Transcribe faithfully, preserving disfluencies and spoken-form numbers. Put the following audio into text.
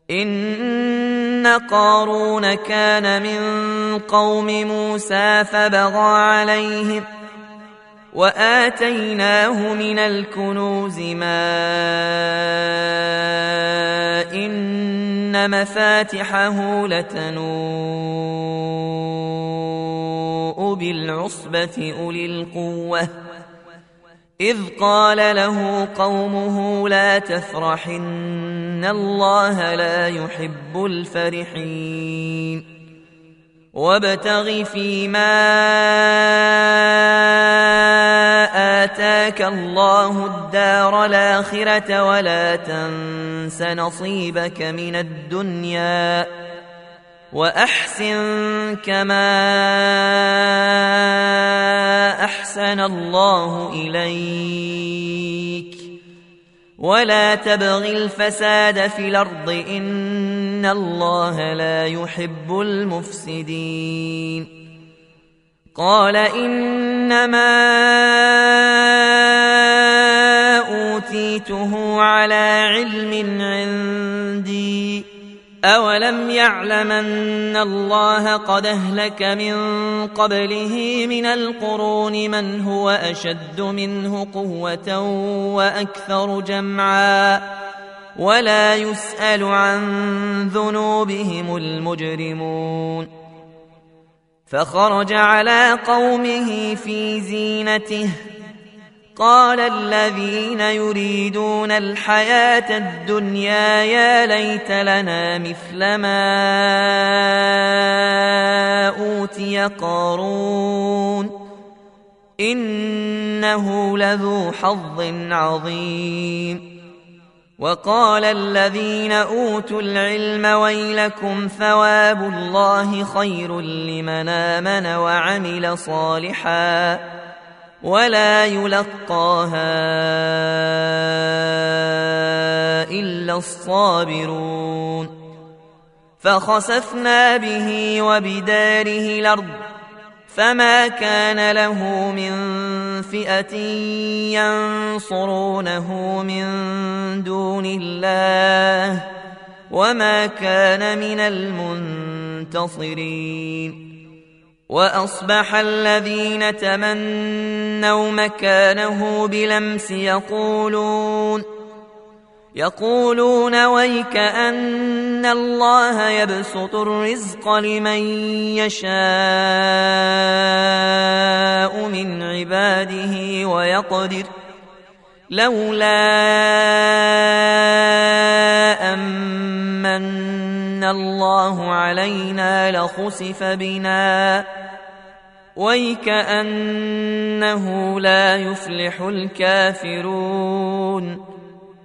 إن قارون كان من قوم موسى فبغى عليهم وآتيناه من الكنوز ما إن مفاتحه لتنوء بالعصبة أولي القوة إذ قال له قومه لا تفرح إن الله لا يحب الفرحين وابتغ فيما آتاك الله الدار الآخرة ولا تنس نصيبك من الدنيا وأحسن كما أحسن الله إليك ولا تبغ الفساد في الأرض إن الله لا يحب المفسدين قال إنما أوتيته على علم عندي أولم يعلم أن الله قد أهلك من قبله من القرون من هو أشد منه قوة وأكثر جمعا ولا يسأل عن ذنوبهم المجرمون فخرج على قومه في زينته قال الذين يريدون الحياة الدنيا يا ليت لنا مثل ما أوتي قارون إنه لذو حظ عظيم وقال الذين أوتوا العلم ويلكم ثواب الله خير لمن آمن وعمل صالحا ولا يلقاها إلا الصابرون فخسفنا به وبداره الأرض فما كان له من فئة ينصرونه من دون الله وما كان من المنتصرين وأصبح الذين تمنوا مكانه بلمس يقولون يقولون ويك أن الله يبسط الرزق لمن يشاء من عباده ويقدر لولا أمن الله علينا لخسف بنا ويكأنه لا يفلح الكافرون